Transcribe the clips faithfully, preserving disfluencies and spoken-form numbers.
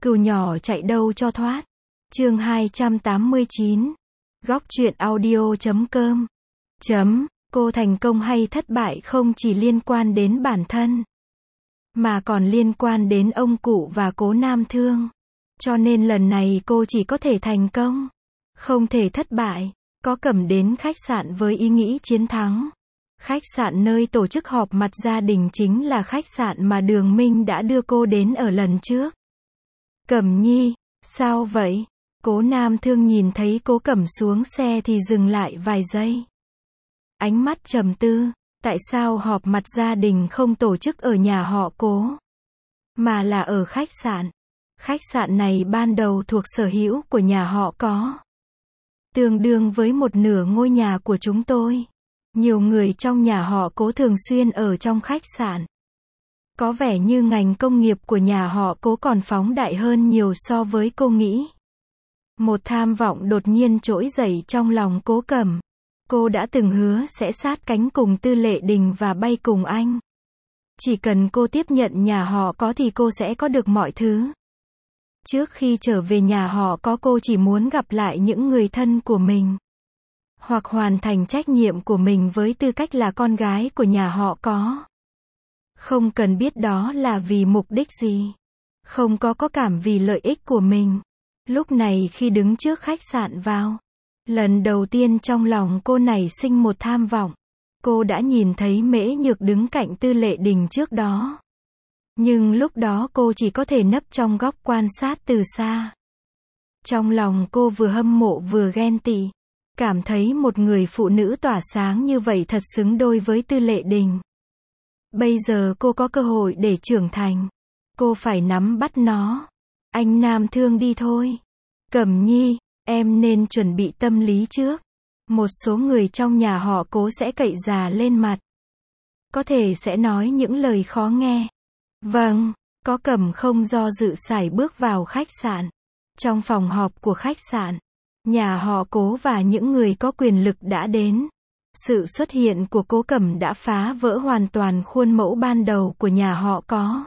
Cừu nhỏ chạy đâu cho thoát. Chương hai trăm tám mươi chín. Góc truyện audio chấm com. Chấm, cô thành công hay thất bại không chỉ liên quan đến bản thân, mà còn liên quan đến ông cụ và cố Nam Thương. Cho nên lần này cô chỉ có thể thành công, không thể thất bại. Có Cẩm đến khách sạn với ý nghĩ chiến thắng. Khách sạn nơi tổ chức họp mặt gia đình chính là khách sạn mà Đường Minh đã đưa cô đến ở lần trước. Cẩm nhi, sao vậy? Cố Nam Thương nhìn thấy Cố Cẩm xuống xe thì dừng lại vài giây. Ánh mắt trầm tư, tại sao họp mặt gia đình không tổ chức ở nhà họ Cố, mà là ở khách sạn? Khách sạn này ban đầu thuộc sở hữu của nhà họ Có, tương đương với một nửa ngôi nhà của chúng tôi. Nhiều người trong nhà họ Cố thường xuyên ở trong khách sạn. Có vẻ như ngành công nghiệp của nhà họ Cố còn phóng đại hơn nhiều so với cô nghĩ. Một tham vọng đột nhiên trỗi dậy trong lòng Cố Cẩm. Cô đã từng hứa sẽ sát cánh cùng Tư Lệ Đình và bay cùng anh. Chỉ cần cô tiếp nhận nhà họ Có thì cô sẽ có được mọi thứ. Trước khi trở về nhà họ Có, cô chỉ muốn gặp lại những người thân của mình, hoặc hoàn thành trách nhiệm của mình với tư cách là con gái của nhà họ Có. Không cần biết đó là vì mục đích gì. Không có có cảm vì lợi ích của mình. Lúc này khi đứng trước khách sạn vào, lần đầu tiên trong lòng cô nảy sinh một tham vọng. Cô đã nhìn thấy Mễ Nhược đứng cạnh Tư Lệ Đình trước đó. Nhưng lúc đó cô chỉ có thể nấp trong góc quan sát từ xa. Trong lòng cô vừa hâm mộ vừa ghen tị. Cảm thấy một người phụ nữ tỏa sáng như vậy thật xứng đôi với Tư Lệ Đình. Bây giờ cô có cơ hội để trưởng thành. Cô phải nắm bắt nó. Anh Nam Thương đi thôi. Cẩm nhi, em nên chuẩn bị tâm lý trước. Một số người trong nhà họ Cố sẽ cậy già lên mặt. Có thể sẽ nói những lời khó nghe. Vâng, có Cẩm không do dự sải bước vào khách sạn. Trong phòng họp của khách sạn, nhà họ Cố và những người có quyền lực đã đến. Sự xuất hiện của Cố Cẩm đã phá vỡ hoàn toàn khuôn mẫu ban đầu của nhà họ Có.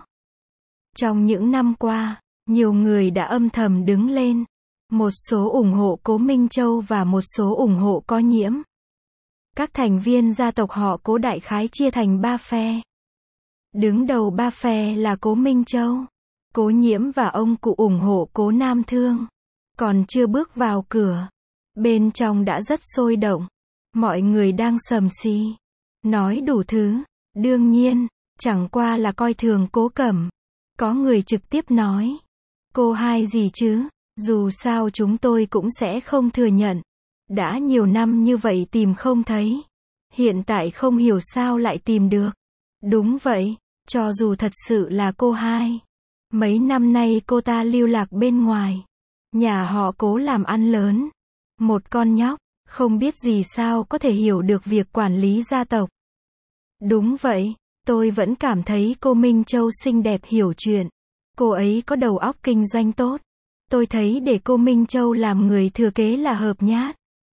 Trong những năm qua, nhiều người đã âm thầm đứng lên. Một số ủng hộ Cố Minh Châu và một số ủng hộ Có Nhiễm. Các thành viên gia tộc họ Cố đại khái chia thành ba phe. Đứng đầu ba phe là Cố Minh Châu, Cố Nhiễm và ông cụ ủng hộ Cố Nam Thương. Còn chưa bước vào cửa, bên trong đã rất sôi động. Mọi người đang sầm xì, nói đủ thứ. Đương nhiên, chẳng qua là coi thường Cố Cẩm. Có người trực tiếp nói, cô hai gì chứ, dù sao chúng tôi cũng sẽ không thừa nhận. Đã nhiều năm như vậy tìm không thấy. Hiện tại không hiểu sao lại tìm được. Đúng vậy, cho dù thật sự là cô hai. Mấy năm nay cô ta lưu lạc bên ngoài. Nhà họ Cố làm ăn lớn. Một con nhóc, không biết gì sao có thể hiểu được việc quản lý gia tộc. Đúng vậy, tôi vẫn cảm thấy cô Minh Châu xinh đẹp hiểu chuyện. Cô ấy có đầu óc kinh doanh tốt. Tôi thấy để cô Minh Châu làm người thừa kế là hợp nhát.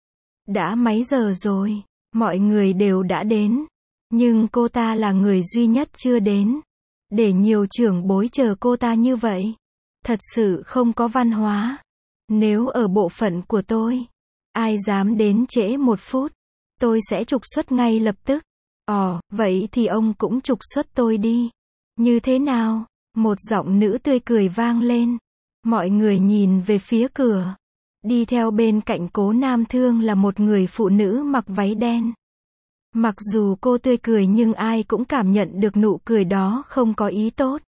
Đã mấy giờ rồi, mọi người đều đã đến. Nhưng cô ta là người duy nhất chưa đến. Để nhiều trưởng bối chờ cô ta như vậy, thật sự không có văn hóa. Nếu ở bộ phận của tôi, ai dám đến trễ một phút, tôi sẽ trục xuất ngay lập tức. Ồ, vậy thì ông cũng trục xuất tôi đi. Như thế nào? Một giọng nữ tươi cười vang lên. Mọi người nhìn về phía cửa. Đi theo bên cạnh Cố Nam Thương là một người phụ nữ mặc váy đen. Mặc dù cô tươi cười nhưng ai cũng cảm nhận được nụ cười đó không có ý tốt.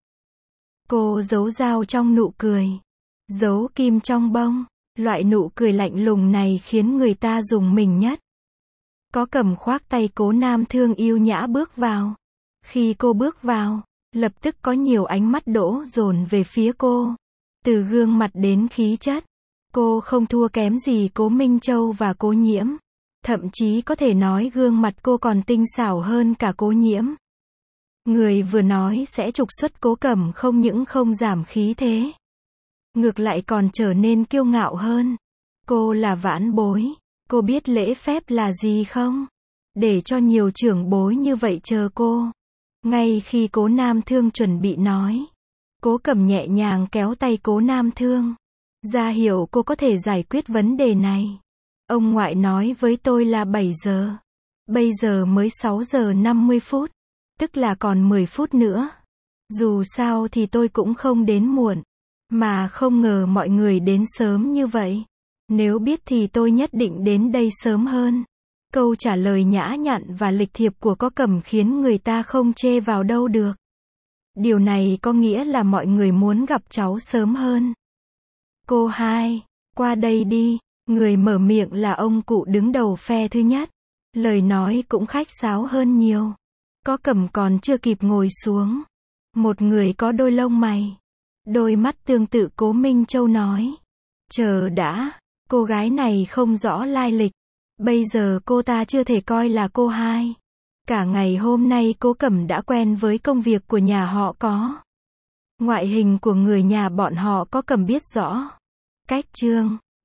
Cô giấu dao trong nụ cười, giấu kim trong bông. Loại nụ cười lạnh lùng này khiến người ta rùng mình nhất. Có Cẩm khoác tay Cố Nam Thương yêu nhã bước vào. Khi cô bước vào, lập tức có nhiều ánh mắt đổ dồn về phía cô. Từ gương mặt đến khí chất, cô không thua kém gì Cố Minh Châu và Cố Nhiễm. Thậm chí có thể nói gương mặt cô còn tinh xảo hơn cả Cố Nhiễm. Người vừa nói sẽ trục xuất Cố Cẩm không những không giảm khí thế, ngược lại còn trở nên kiêu ngạo hơn. Cô là vãn bối. Cô biết lễ phép là gì không? Để cho nhiều trưởng bối như vậy chờ cô. Ngay khi Cố Nam Thương chuẩn bị nói, Cố Cẩm nhẹ nhàng kéo tay Cố Nam Thương, ra hiệu cô có thể giải quyết vấn đề này. Ông ngoại nói với tôi là bảy giờ. Bây giờ mới sáu giờ năm mươi phút. Tức là còn mười phút nữa. Dù sao thì tôi cũng không đến muộn. Mà không ngờ mọi người đến sớm như vậy. Nếu biết thì tôi nhất định đến đây sớm hơn. Câu trả lời nhã nhặn và lịch thiệp của Cố Cẩm khiến người ta không chê vào đâu được. Điều này có nghĩa là mọi người muốn gặp cháu sớm hơn. Cô hai, qua đây đi. Người mở miệng là ông cụ đứng đầu phe thứ nhất. Lời nói cũng khách sáo hơn nhiều. Cố Cẩm còn chưa kịp ngồi xuống. Một người có đôi lông mày, đôi mắt tương tự Cố Minh Châu nói. Chờ đã, cô gái này không rõ lai lịch. Bây giờ cô ta chưa thể coi là cô hai. Cả ngày hôm nay Cố Cẩm đã quen với công việc của nhà họ có. Ngoại hình của người nhà bọn họ Cố Cẩm biết rõ. Cách trương,